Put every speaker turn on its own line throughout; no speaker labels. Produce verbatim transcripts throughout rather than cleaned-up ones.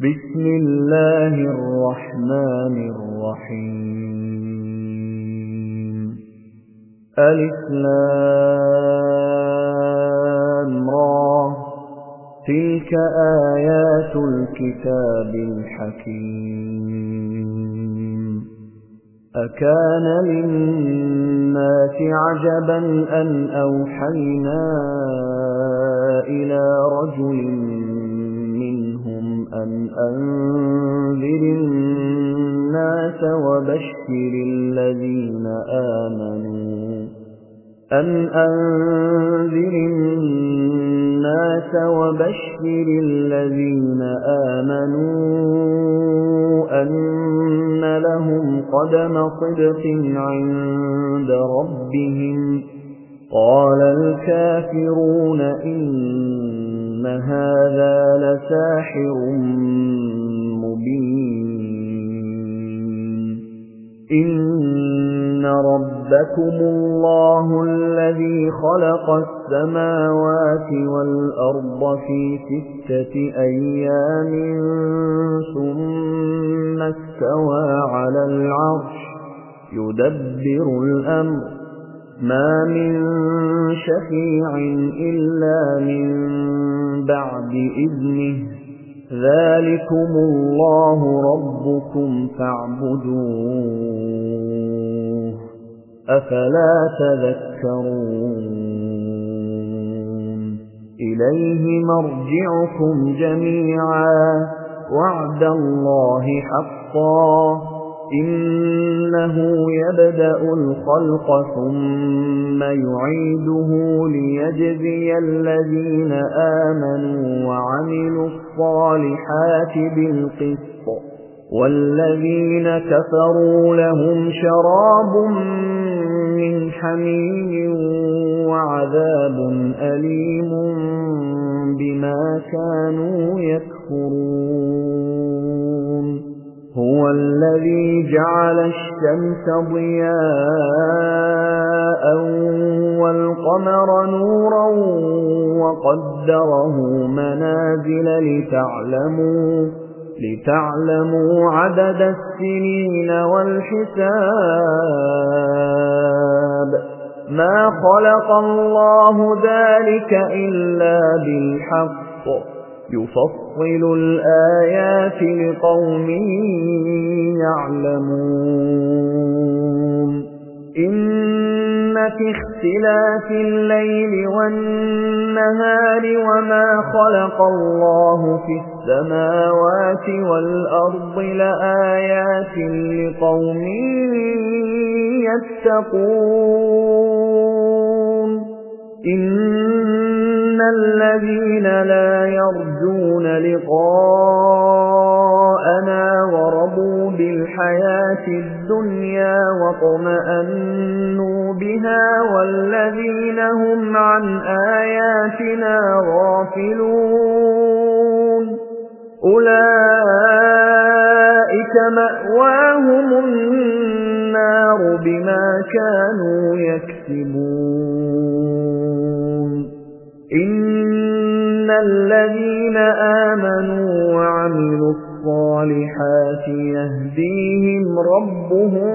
بسم الله الرحمن الرحيم ألف لام را تلك آيات الكتاب الحكيم أكان للناس عجبا أن أوحينا إلى رجل منهم أن أنذر الناس وبشر الذين آمنوا أن أنذر الناس وبشر الذين آمنوا أن لهم قدم صدق عند ربهم قال الكافرون إن هذا لساحر مبين إن ربكم الله الذي خلق السماوات والأرض في ستة أيام ثم استوى على العرش يدبر الأمر ما من شفيع إلا من بعد إذنه ذلكم الله ربكم فاعبدوه أفلا تذكرون إليه مرجعكم جميعا وعد الله حقا إنه يبدأ الخلق ثم يعيده ليجزي الذين آمنوا وعملوا الصالحات بالقسط والذين كفروا لهم شراب من حميم وعذاب أليم بما كانوا يكفرون هو الذي جعل الشمس ضياء والقمر نورا وقدره منازل لتعلموا لتعلموا عدد السنين والحساب ما خلق الله ذلك إلا بالحق يفصل الآيات لقوم يعلمون إن في اختلاف الليل والنهار وما خلق الله في السماوات والأرض لآيات لقوم يتقون إن الذين لا يرجون لقاءنا ورضوا بالحياة الدنيا واطمأنوا بها والذين هم عن آياتنا غافلون أولئك مأواهم النار بما كانوا يكسبون إن الذين آمنوا وعملوا الصالحات يهديهم ربهم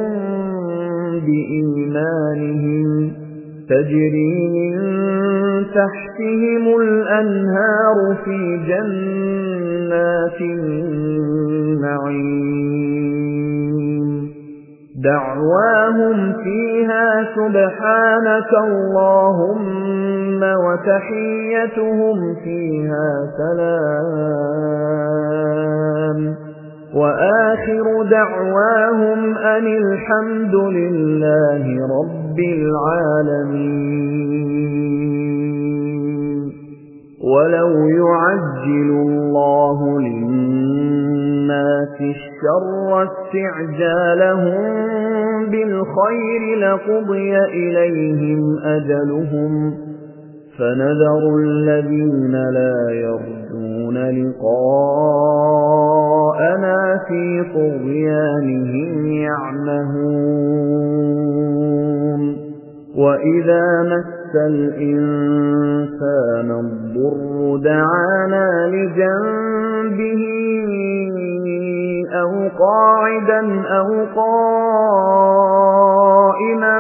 بإيمانهم تجري من تحتهم الأنهار في جنات النعيم دعواهم فيها سبحانك اللهم وتحيتهم فيها سلام وآخر دعواهم أن الحمد لله رب العالمين ولو يعجل الله للناس الشر استعجالهم بالخير لقضي إليهم أجلهم فنذر الذين لا يرجون لقاءنا في طغيانهم يعمهون وإذا مس الإنسان الضر دعانا لجنبه قاعدا أو قائما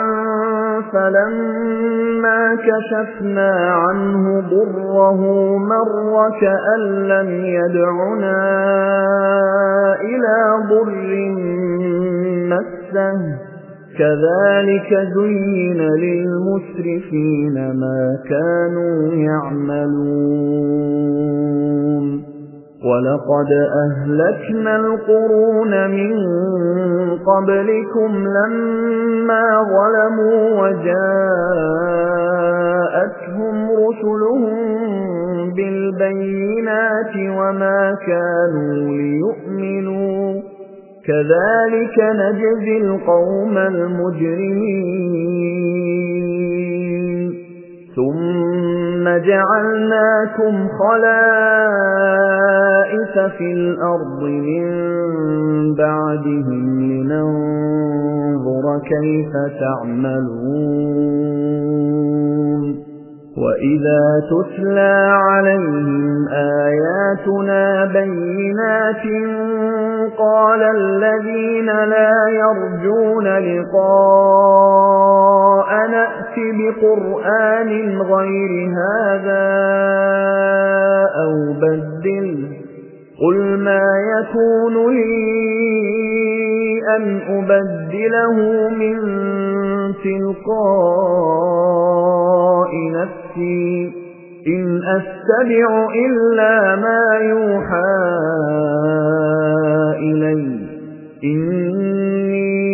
فلما كشفنا عنه ضره مر كأن لم يدعنا إلى ضر مسه كذلك زين للمسرفين ما كانوا يعملون ولقد أهلكنا القرون من قبلكم لما ظلموا وجاءتهم رسلهم بالبينات وما كانوا ليؤمنوا كذلك نجزي القوم المجرمين ثم جعلناكم خلائف في الأرض من بعدهم لننظر كيف تعملون وإذا تتلى عليهم آياتنا بينات قال الذين لا يرجون لقاء نأت بقرآن غير هذا أو بدل قل ما يكون لي أن أبدله من تلقاء نفسي إن أتبع إلا ما يوحى إلي إني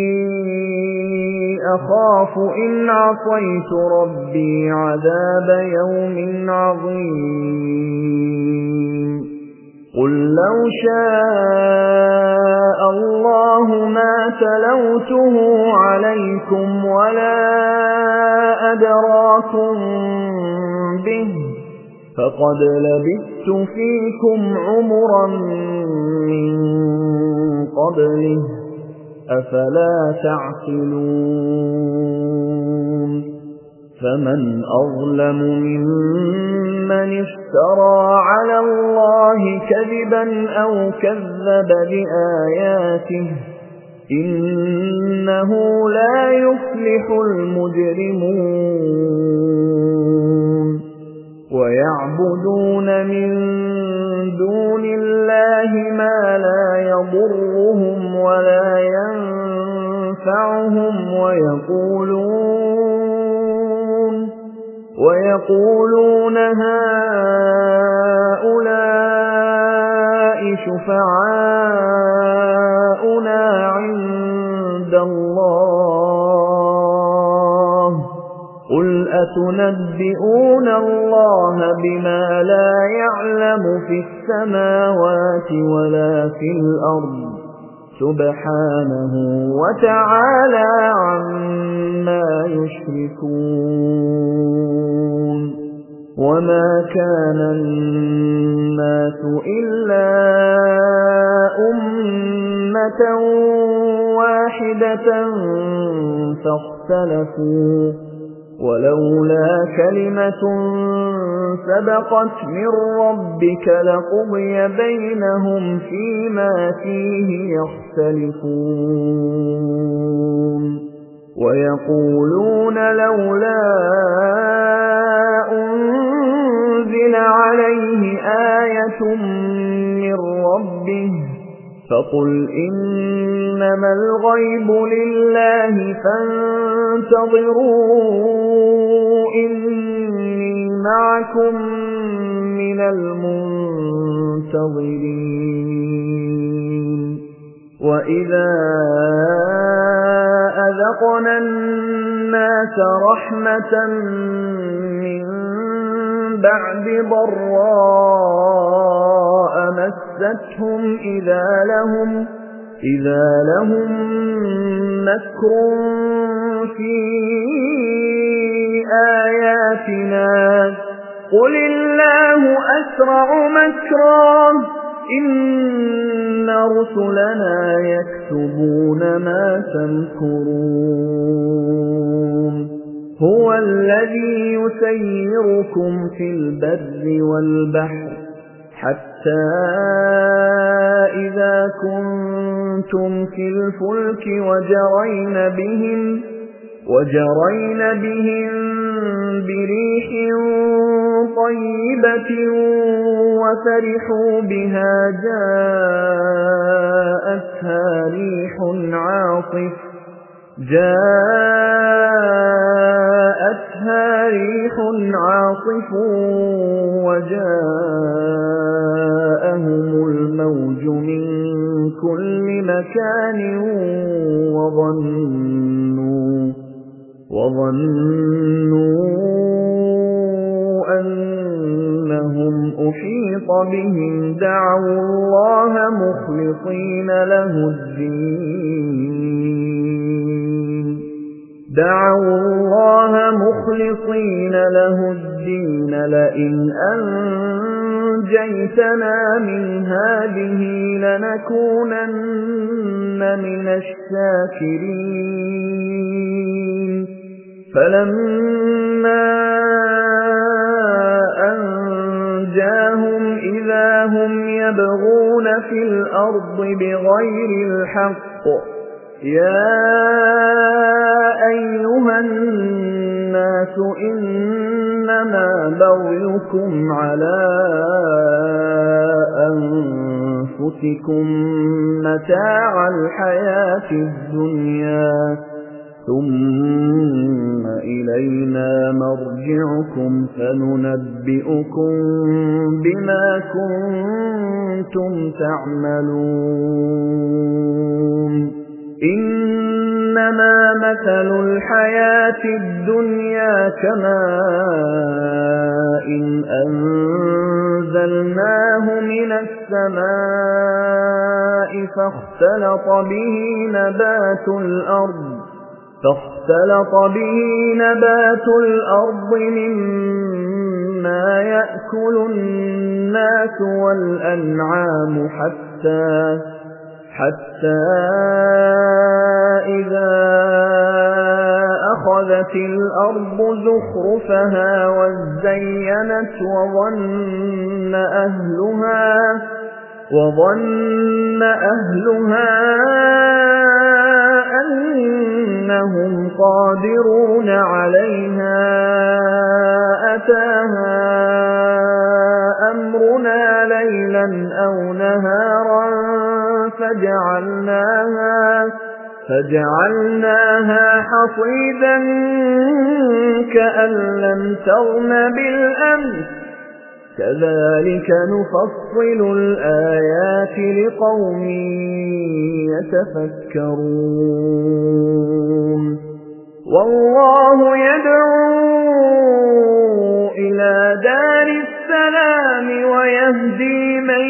أخاف إن عصيت ربي عذاب يوم عظيم قل لو شاء الله ما تلوته عليكم ولا أدراكم به فقد لبثت فيكم عمرا من قبله أفلا تعقلون فمن أظلم ممن افترى على الله كذبا أو كذب بآياته إنه لا يفلح المجرمون ويعبدون من دون الله ما لا يضرهم ولا ينفعهم ويقولون ويقولون هؤلاء شفعاؤنا عند الله قل أتنبئون الله بما لا يعلم في السماوات ولا في الأرض سبحانه وتعالى عما يشركون وما كان الناس إلا أمة واحدة فاختلفوا ولولا كلمة سبقت من ربك لقضي بينهم فيما فيه يختلفون ويقولون لولا أنزل عليه آية من ربه فقل إنما الغيب لله فانتظروا إني معكم من المنتظرين وإذا أذقنا الناس رحمة من بعد ضراء مستهم إذا لهم إذا لهم مكر في آياتنا قل الله أسرع مكرا إن رسلنا يكتبون ما تمكرون هو الذي يسيركم في البر والبحر حتى إذا كنتم كنتم في الفلك وجرين بهم وجرين بهم بريح طيبة وفرحوا بها جاءتها ريح عاصف جاءتها ريح عاصف وجاءهم الموج من كل مكان وظنوا وظنوا أنهم أحيط بهم دعوا الله مخلصين له الدين دعوا الله مخلصين له الدين لئن أنجيتنا من هذه لنكونن من الشاكرين فلما أنجاهم إذا هم يبغون في الأرض بغير الحق يا أيها الناس إنما بغيكم على أنفسكم متاع الحياة الدنيا ثم إلينا مرجعكم فننبئكم بما كنتم تعملون إنما مثل الحياة الدنيا كماء إن أنزلناه من السماء فاختلط به نبات الأرض فاختلط به نبات الأرض مما يأكل الناس والأنعام حتى حتى إذا أخذت الأرض زخرفها وزينت وظن أهلها وظن أهلها أنهم قادرون عليها أتاها أمرنا ليلا أو نهارا فجعلناها فجعلناها حصيدا كأن لم تغن بالأمس كذلك نفصل الآيات لقوم يتفكرون والله يدعو إلى دار السلام ويهدي من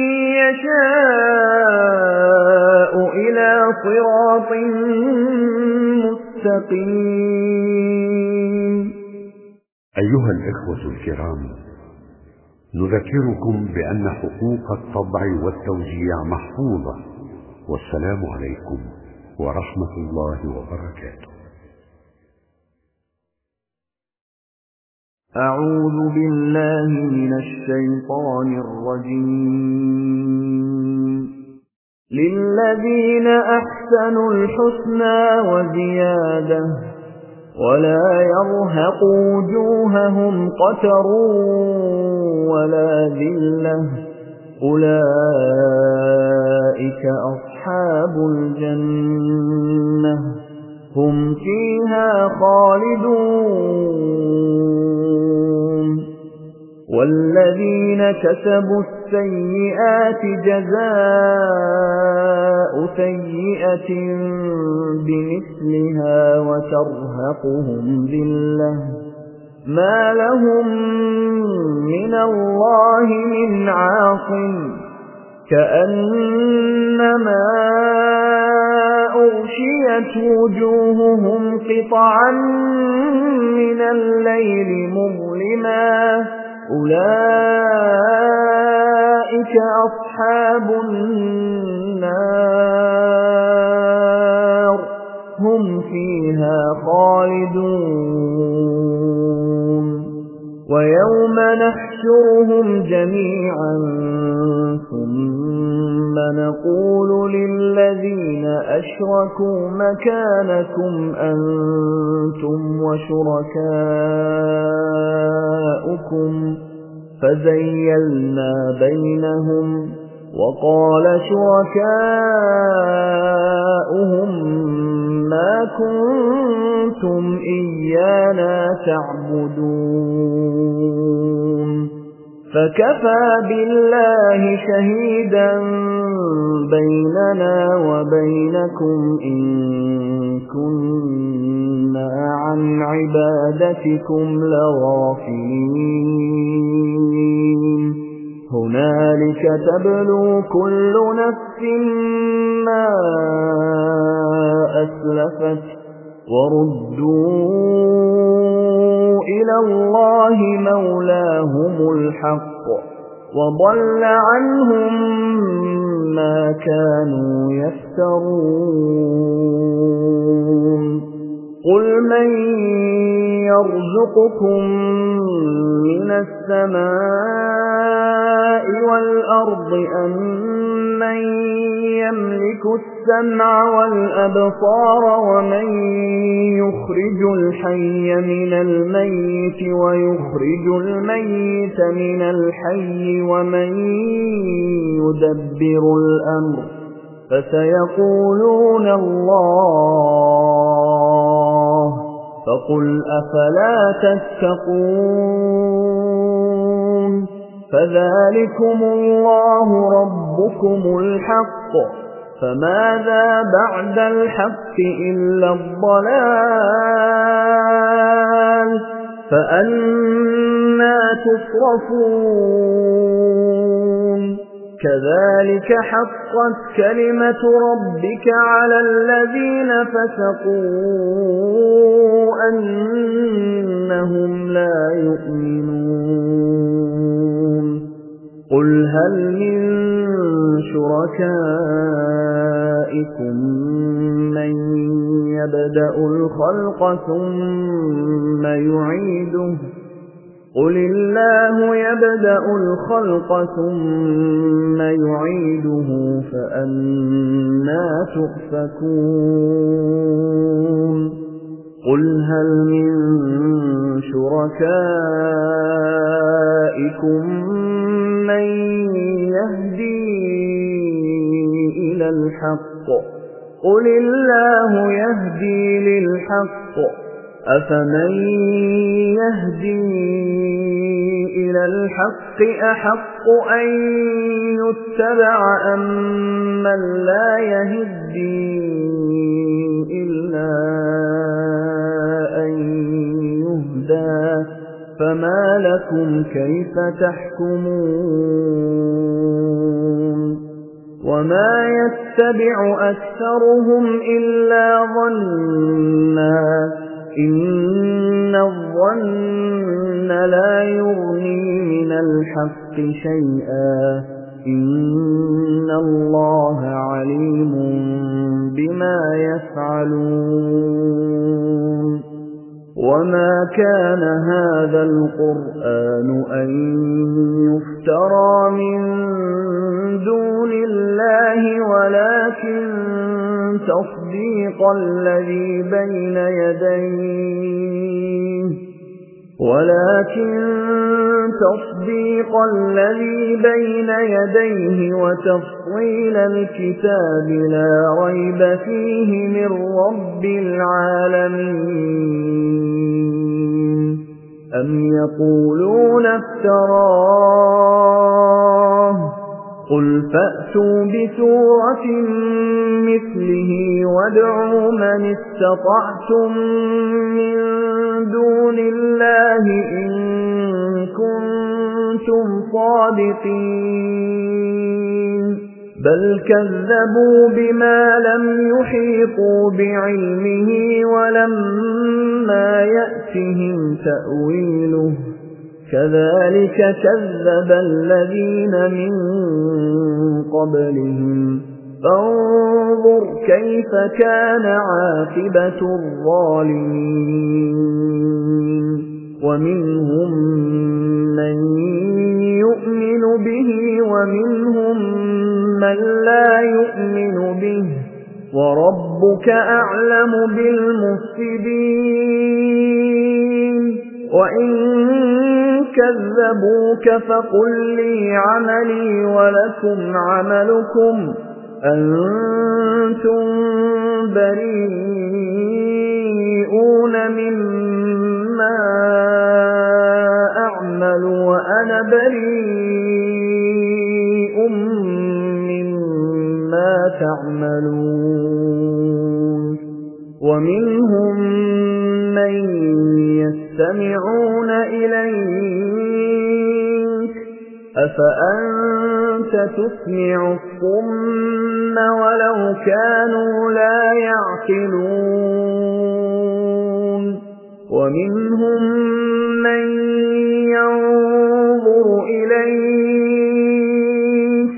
يشاء إلى صراط مستقيم.
أيها الإخوة الكرام، نذكركم بأن حقوق الطبع والتوزيع محفوظة، والسلام عليكم ورحمة الله وبركاته.
أعوذ بالله من الشيطان الرجيم. للذين أحسنوا الحسنى وزيادة ولا يرهق وجوههم قتر ولا ذلة أولئك أصحاب الجنة هم فيها خالدون. والذين كسبوا السيئات جزاء سيئة بمثلها وترهقهم ذلة ما لهم من الله من عاصم كأنما أغشيت وجوههم قطعا من الليل مظلما أولئك أصحاب النار هم فيها خالدون. ويوم نحشرهم جميعا ثم نقول للذين أشركوا مكانكم أنتم وشركاؤكم فزيلنا بينهم وقال شركاؤهم ما كنتم إيانا تعبدون فكفى بالله شهيدا بيننا وبينكم إن كنا عن عبادتكم لغافلين هنالك تبلو كل نفس ما أسلفت وردوا إلى الله مولاهم الحق وضل عنهم ما كانوا يفترون قل من يرزقكم من السماء والأرض أم من يملك السمع والأبصار ومن يخرج الحي من الميت ويخرج الميت من الحي ومن يدبر الأمر فسيقولون الله فقل أفلا تتقون فذلكم الله ربكم الحق فماذا بعد الحق إلا الضلال فأنى تصرفون كذلك حقت كلمة ربك على الذين فسقوا أنهم لا يؤمنون قل هل من شركائكم من يبدأ الخلق ثم يعيده قل الله يبدأ الخلق ثم يعيده فأنى تؤفكون قل هل من شركائكم من يهدي إلى الحق قل الله يهدي للحق أفمن يهدي إلى الحق أحق أن يتبع أم من لا يهدي إلا أن يهدى فما لكم كيف تحكمون وما يتبع أكثرهم إلا ظنّا إن الظن لا يغني من الحق شيئا إن الله عليم بما يفعلون وما كان هذا القرآن أن يفترى من دون الله ولكن تصديق الذي بين يديه ولكن تصديق الذي بين يديه وتفصيل الكتاب لا ريب فيه من رب العالمين أم يقولون افتراه قل فأتوا بسورة مثله وادعوا من استطعتم من دون الله إن كنتم صادقين بل كذبوا بما لم يحيطوا بعلمه ولما يأتهم تأويله كذلك كذب الذين من قبلهم فانظر كيف كان عاقبة الظالمين ومنهم من يؤمن به ومنهم من لا يؤمن به وربك أعلم بالمفسدين وإن كذبوك فقل لي عملي ولكم عملكم أنتم بريئون مما أعمل وأنا بريء مما تعملون ومنهم من يستمعون إليك أفأنت تسمع الصم ولو كانوا لا يعقلون ومنهم من ينظر إليك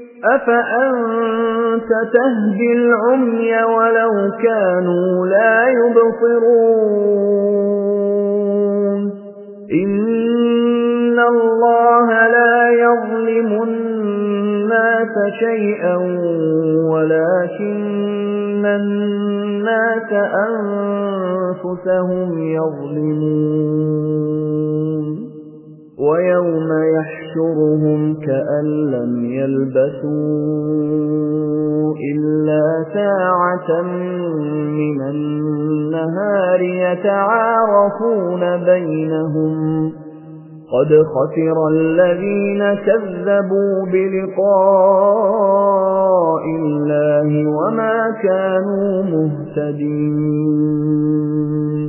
أفأنت تهدي العمي ولو كانوا لا يبصرون إن الله لا يظلم الناس شيئا ولكن الناس أنفسهم يظلمون ويوم يحشرهم كأن لم يلبثوا إلا ساعة من النهار يتعارفون بينهم قد خسر الذين كذبوا بلقاء الله وما كانوا مهتدين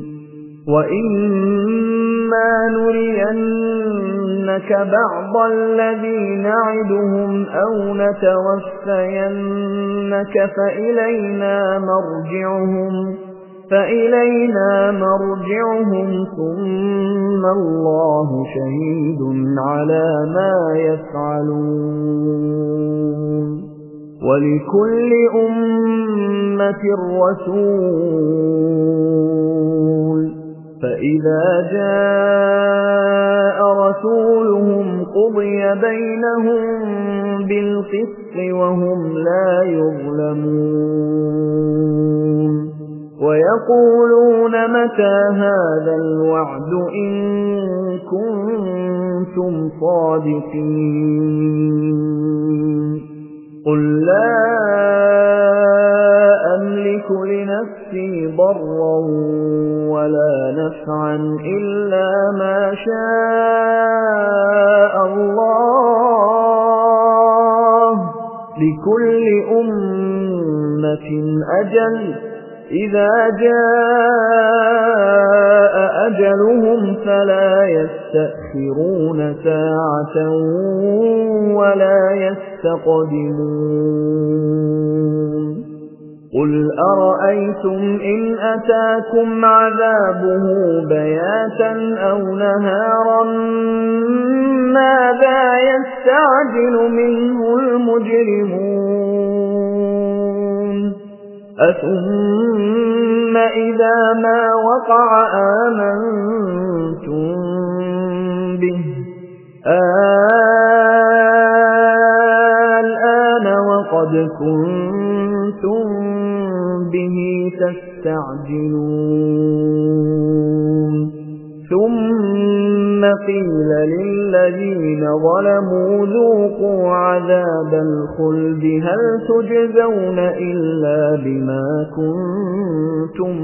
وإما نرينك بعض الذي نعدهم أو نتوفينك فإلينا مرجعهم فإلينا مرجعهم ثم الله شهيد على ما يفعلون ولكل أمة رسول فإذا جاء رسولهم قضي بينهم بالقسط وهم لا يظلمون ويقولون متى هذا الوعد إن كنتم صادقين قل لا أملك لنفسي ضرا ولا نفعا إلا ما شاء الله لكل أمة أجل إذا جاء أجلهم فلا يستأخرون ساعة ولا يستقدمون قل أرأيتم إن أتاكم عذابه بياتا أو نهارا ماذا يستعجل منه المجرمون أثم إذا ما وقع آمنتم به الآن وقد كنتم به تستعجلون ثم قيل للذين ظلموا ذوقوا عذاب الخلد هل تجزون إلا بما كنتم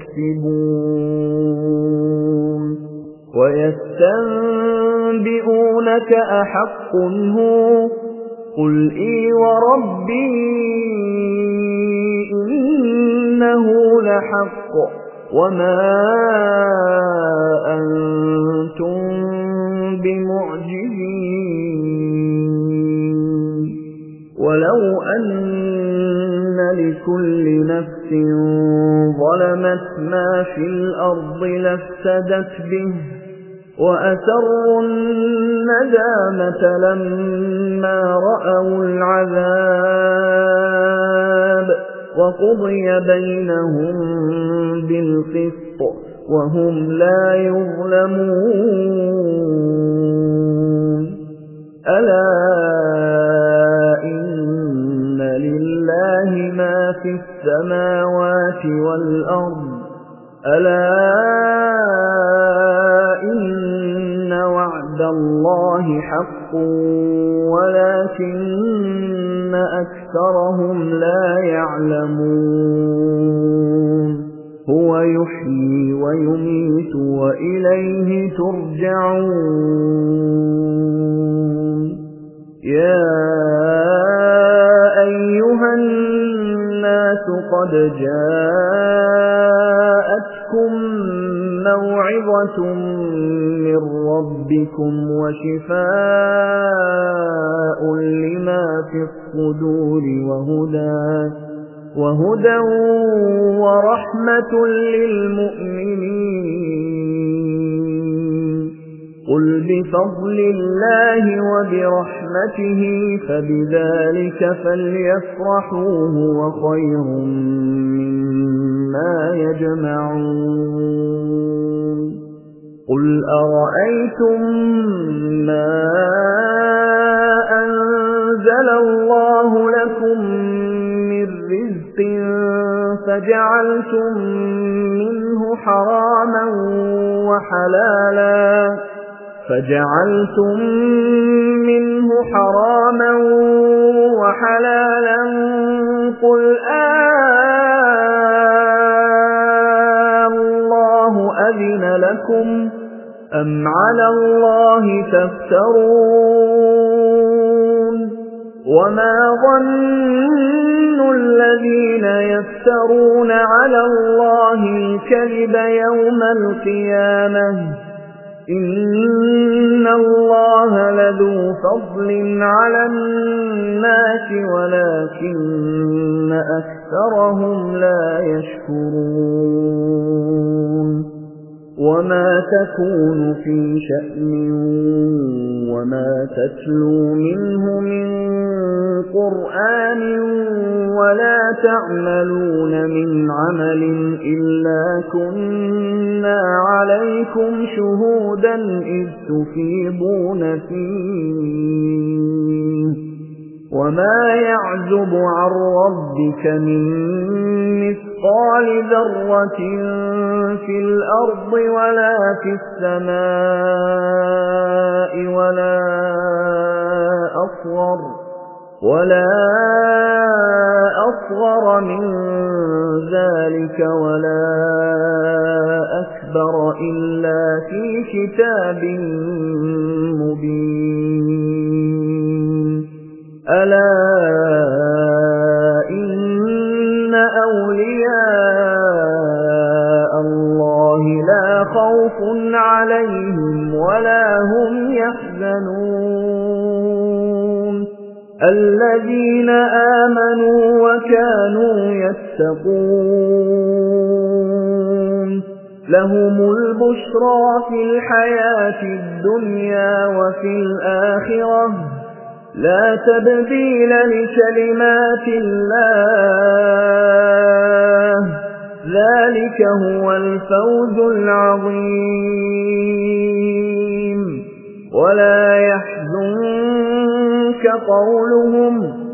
تكسبون ويستنبئونك أحق هو قل إي وربي إنه لحق وما أنتم بمعجزين ولو أن لكل نفس ظلمت ما في الأرض لافتدت به وأسروا الندامة لما رأوا العذاب وقضي بينهم بالقسط وهم لا يظلمون ألا إن لله ما في السماوات والأرض ألا إن وعد الله حق ولكن أكثرهم لا يعلمون هو يحيي ويميت وإليه ترجعون يا أيها الناس قد جاءتكم موعظة من ربكم وشفاء لما في الصدور وهدى وهدى ورحمة للمؤمنين قل بفضل الله وبرحمته فبذلك فليفرحوا هو خير مما يجمعون قل أرأيتم ما أنزل الله لكم من رزق فجعلتم منه حراما وحلالا فجعلتم منه حراما وحلالا قل الله أذن لكم أم على الله تفترون وما ظن الذين يفترون على الله الكذب يوم القيامة إن الله لذو فضل على الناس ولكن أكثرهم لا يشكرون وما تكون في شأن وما تتلو منه من قرآن ولا تعملون من عمل إلا كنا عليكم شهودا إذ تفيضون فيه وما يعزب عن ربك من مثقال ذرة في الأرض ولا في السماء ولا أصغر ولا أصغر من ذلك ولا أكبر إلا في كتاب مبين ألا إن أولياء الله لا خوف عليهم ولا هم يحزنون الذين آمنوا وكانوا يتقون لهم البشرى في الحياة الدنيا وفي الآخرة لا تبديل لكلمات الله ذلك هو الفوز العظيم ولا يحزنك قولهم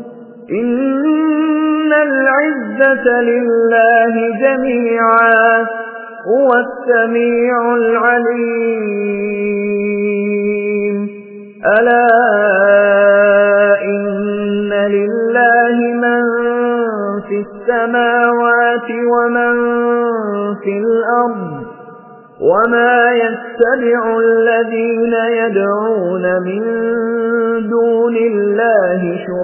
إن العزة لله جميعا هو السميع العليم ألا إن لله من في السماوات ومن في الأرض وما يتبع الذين يدعون من دون الله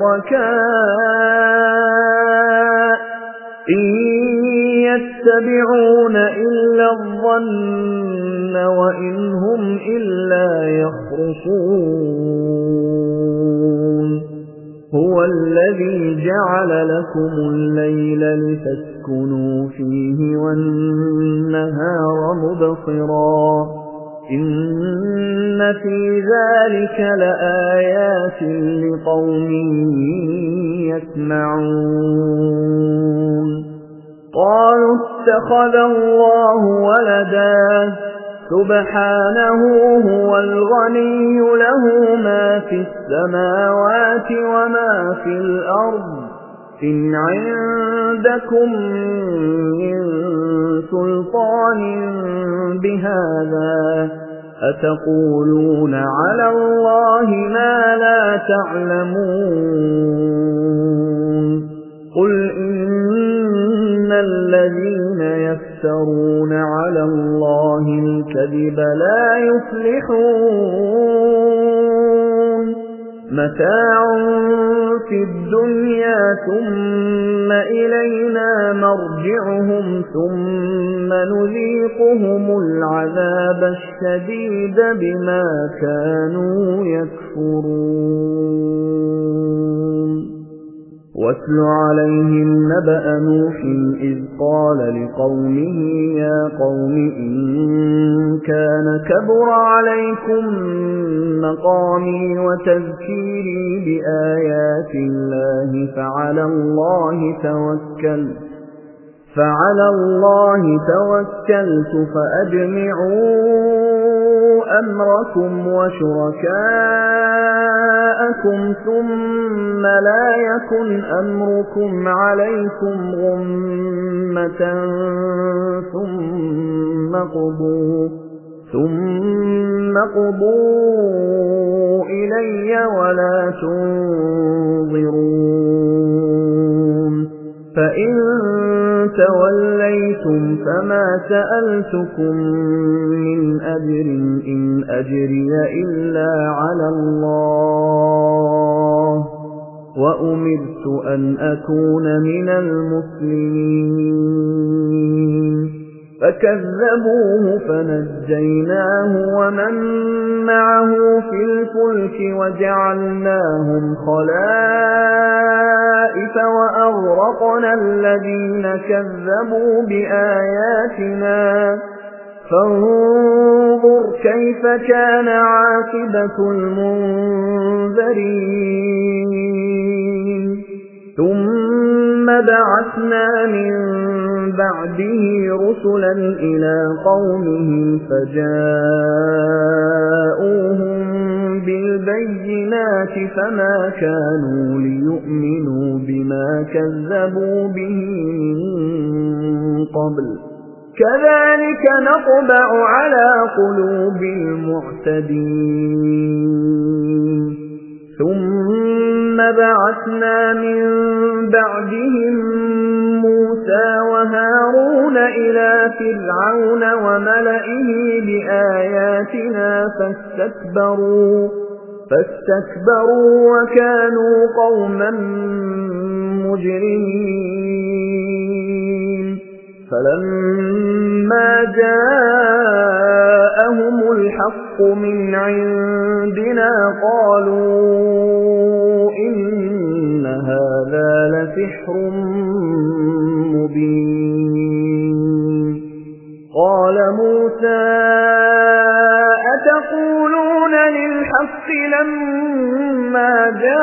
شركاء إن يتبعون إلا الظن وإن هم إلا يخرصون هو الذي جعل لكم الليل لتسكنوا فيه والنهار مبصرا إن في ذلك لآيات لقوم يسمعون قالوا اتخذ الله ولدا سبحانه هو الغني له ما في السماوات وما في الأرض إن عندكم من سلطان بهذا أتقولون على الله ما لا تعلمون قل إن الذين يفترون على الله الكذب لا يفلحون متاع في الدنيا ثم إلينا مرجعهم ثم نذيقهم العذاب الشديد بما كانوا يكفرون واتل عليهم نبأ نوح إذ قال لقومه يا قوم إن كان كبر عليكم مقامي وتذكيري بآيات الله فعلى الله توكل فعلى الله توكلت فأجمعوا أمركم وشركاءكم ثم لا يكن أمركم عليكم غمة ثم قضوا ثم قضوا إلي ولا تنظرون فإن توليتم فما سألتكم من أجر إن أجري إلا على الله وأمرت أن أكون من المسلمين فكذبوه فنجيناه ومن معه في الفلك وجعلناهم خلائف وأغرقنا الذين كذبوا بآياتنا فانظر كيف كان عاقبة المنذرين ثم بعثنا من بعده رسلا إلى قومهم فجاءوهم بالبينات فما كانوا ليؤمنوا بما كذبوا به من قبل كذلك نطبع على قلوب المعتدين ثم بعثنا من بعدهم موسى وهارون إلى فرعون وملئه بآياتنا فاستكبروا فاستكبروا وكانوا قوما مجرمين فلما جاءهم الحق من عندنا قالوا إن هذا لسحر مبين قال موسى أتقولون للحق لما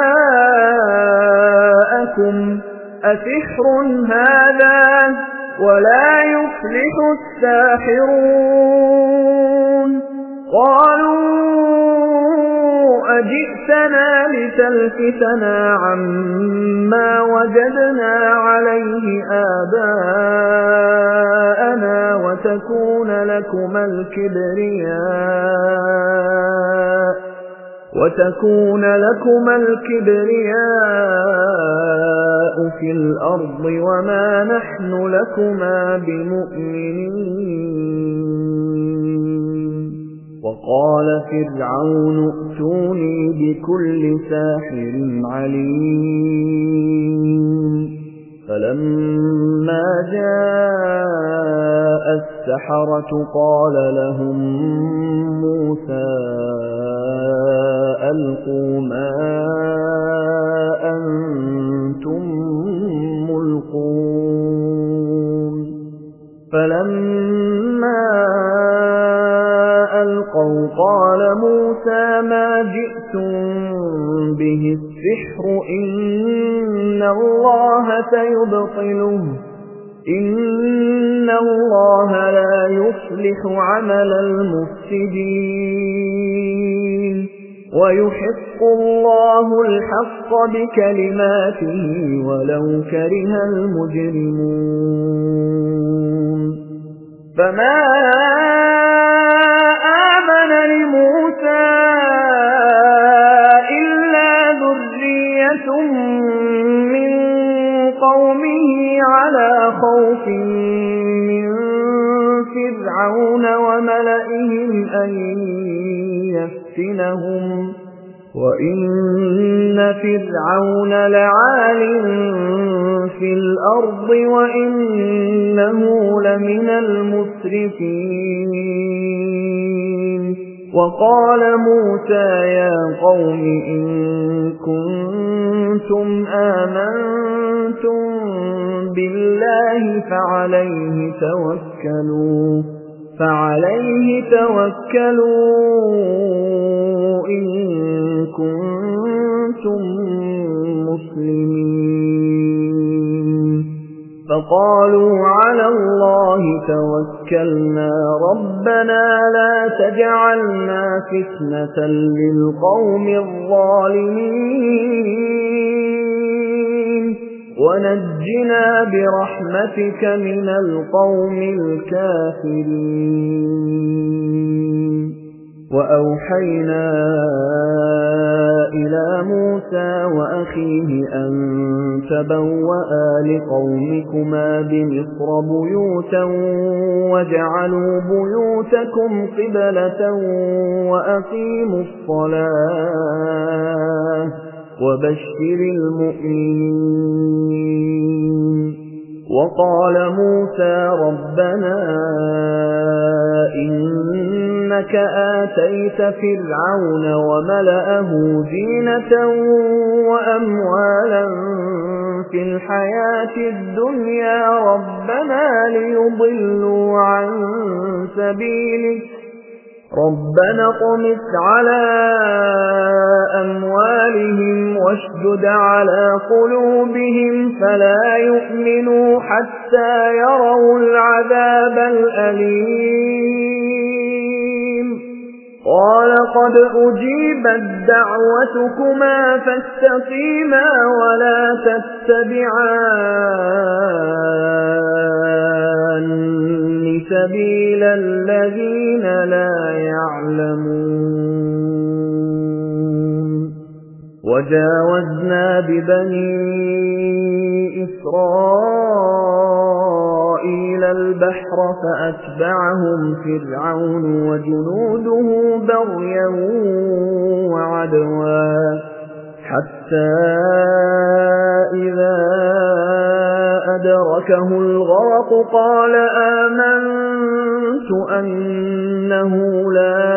جاءكم أسحر هذا ولا يفلح الساحرون قالوا أجئتنا لتلفتنا عما وجدنا عليه آباءنا وتكون لكما الكبرياء وتكون لكما الكبرياء في الأرض وما نحن لكما بمؤمنين وقال فرعون ائتوني بكل ساحر عليم فلما جاء السحرة قال لهم موسى ألقوا ما أنتم ملقون فلما ألقوا قال موسى ما جئتم به السحر إن الله سيبطله إن الله لا يصلح عمل المفسدين ويحق الله الحق بكلماته ولو كره المجرمون فما آمن لموسى إلا ذرية من قومه على خوف من فرعون وملئهم أن يفتنهم وإن فرعون لعال في الأرض وإنه لمن المسرفين وقال موسى يا قوم إن كنتم آمنتم بالله فعليه توكلوا فعليه توكلوا إن كنتم مسلمين فقالوا على الله توكلنا ربنا لا تجعلنا فتنة للقوم الظالمين ونجنا برحمتك من القوم الكافرين وأوحينا إلى موسى وأخيه أن تبوأ لقومكما بمصر بيوتا واجعلوا بيوتكم قبلة وأقيموا الصلاة وبشر المؤمنين وقال موسى ربنا إنك آتيت فرعون وملأه زينة وأموالا في الحياة الدنيا ربنا ليضلوا عن سبيلك ربنا اطمس على أموالهم واشدد على قلوبهم فلا يؤمنوا حتى يروا العذاب الأليم قال قد أجيبت دعوتكما فاستقيما ولا تتبعان سبيل الذين لا يعلمون وجاوزنا ببني إسرائيل البحر فأتبعهم فرعون وجنوده بغيا وعدوا حتى إذا أدركه الغرق قال آمنت أنه لا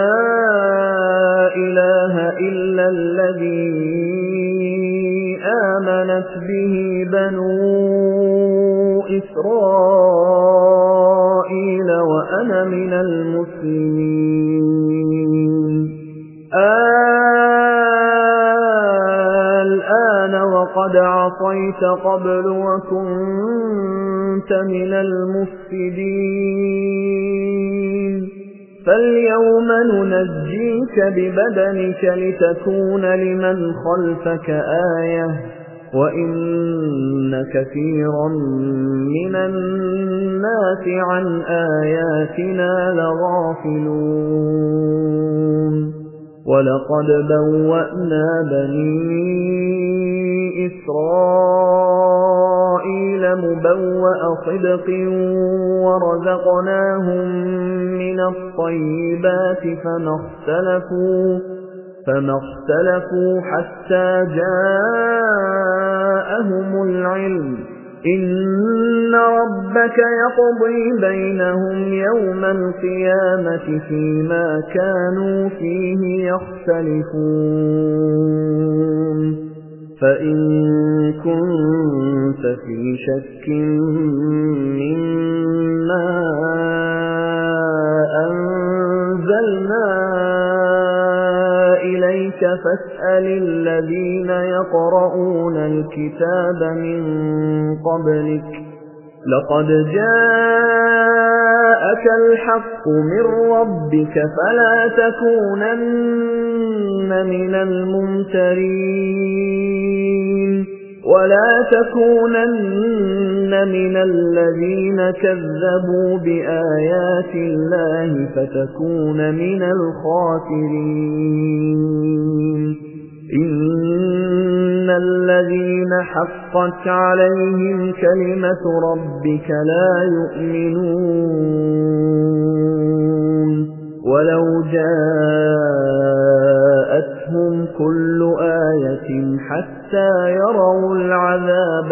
إله إلا الذي آمنت به بنو إسرائيل وأنا من المسلمين الآن وقد عصيت قبل وكنت من المفسدين فاليوم ننجيك ببدنك لتكون لمن خلفك آية وإن كثيرا من الناس عن آياتنا لغافلون ولقد بوأنا بني إسرائيل مبوأ صدق ورزقناهم من الطيبات فما اختلفوا فما اختلفوا حتى جاءهم العلم إن ربك يقضي بينهم يوم القيامة فيما كانوا فيه يختلفون فإن كنت في شك مما أنزلنا إليك فاسأل الذين يقرؤون الكتاب من قبلك لقد جاء جاءك الحق من ربك فلا تكونن من الممترين ولا تكونن من الذين كذبوا بآيات الله فتكون من الخاسرين إن الذين حقت عليهم كلمة ربك لا يؤمنون ولو جاءتهم كل آية حتى يروا العذاب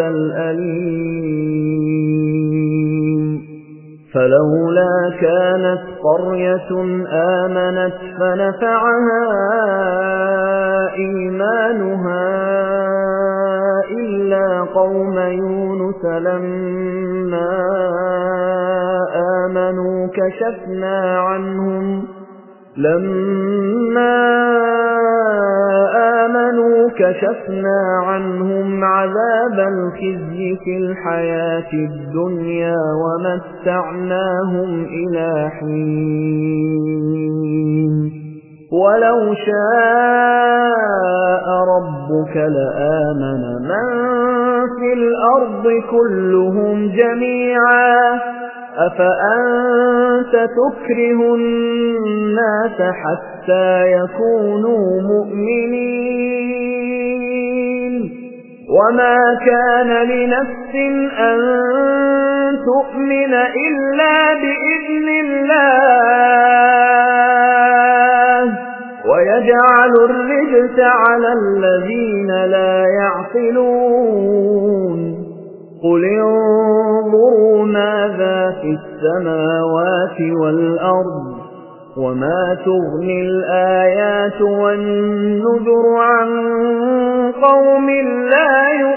الأليم فلولا كانت قرية آمنت فنفعها إيمانها إلا قوم يونس لما آمنوا كشفنا عنهم لما آمنوا كشفنا عنهم عذاب الخزي في الحياة الدنيا ومتعناهم إلى حين ولو شاء ربك لآمن من في الأرض كلهم جميعا أفأنت تكره الناس حتى يكونوا مؤمنين وما كان لنفس أن تؤمن إلا بإذن الله ويجعل الرجس على الذين لا يعقلون قل انظروا ماذا في السماوات والأرض وما تغني الآيات والنذر عن قوم لا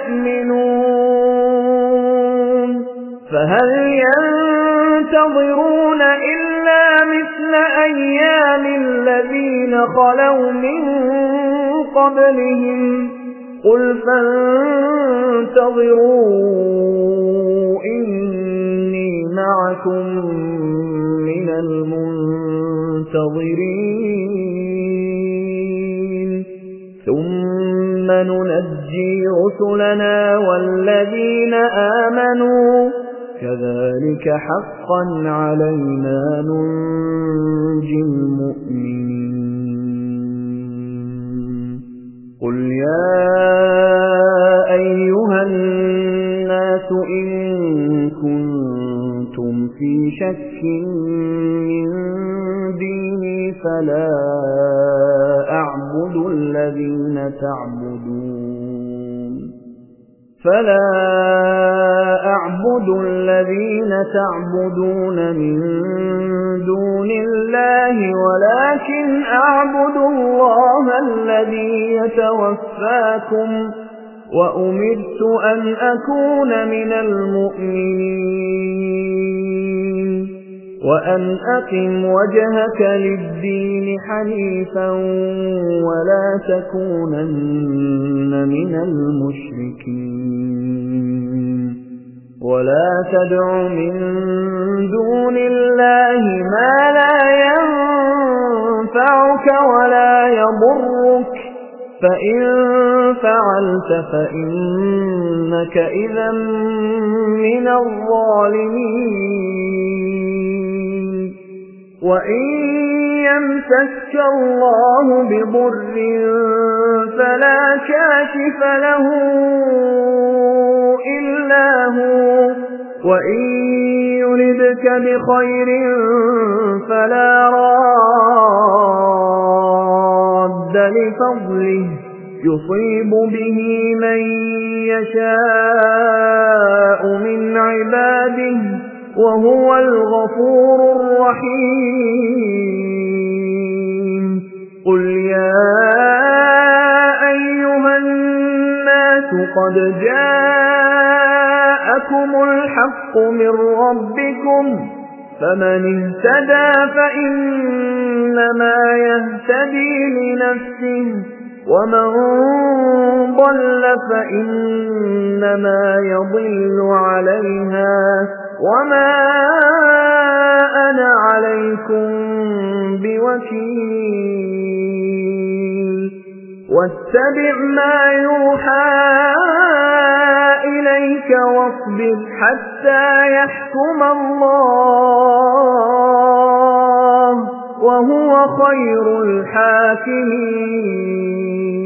يؤمنون فهل ينتظرون إلا مثل أيام الذين خلوا من قبلهم قل فانتظروا إني معكم من المنتظرين ثم ننجي رسلنا والذين آمنوا كذلك حقا علينا ننجي المؤمنين قل يا أيها الناس إن كنتم في شك من ديني فلا أعبد الذين تعبدون فلا أعبد الذين تعبدون من دون الله ولكن أعبد الله الذي يتوفاكم وأمرت أن أكون من المؤمنين وأن أقم وجهك للدين حنيفا ولا تكونن من المشركين ولا تدع من دون الله ما لا ينفعك ولا يضرك فإن فعلت فإنك إذا من الظالمين وإن يمسك الله بضر فلا كاشف له إلا هو وإن يردك بخير فلا راد لفضله يصيب به من يشاء من عباده وهو الغفور الرحيم قل يا أيها الناس قد جاءكم الحق من ربكم فمن اهتدى فإنما يهتدي لنفسه ومن ضل فإنما يضل عليها وما عليكم بوكيل واتبع ما يوحى إليك واصبر حتى يحكم الله وهو خير الحاكمين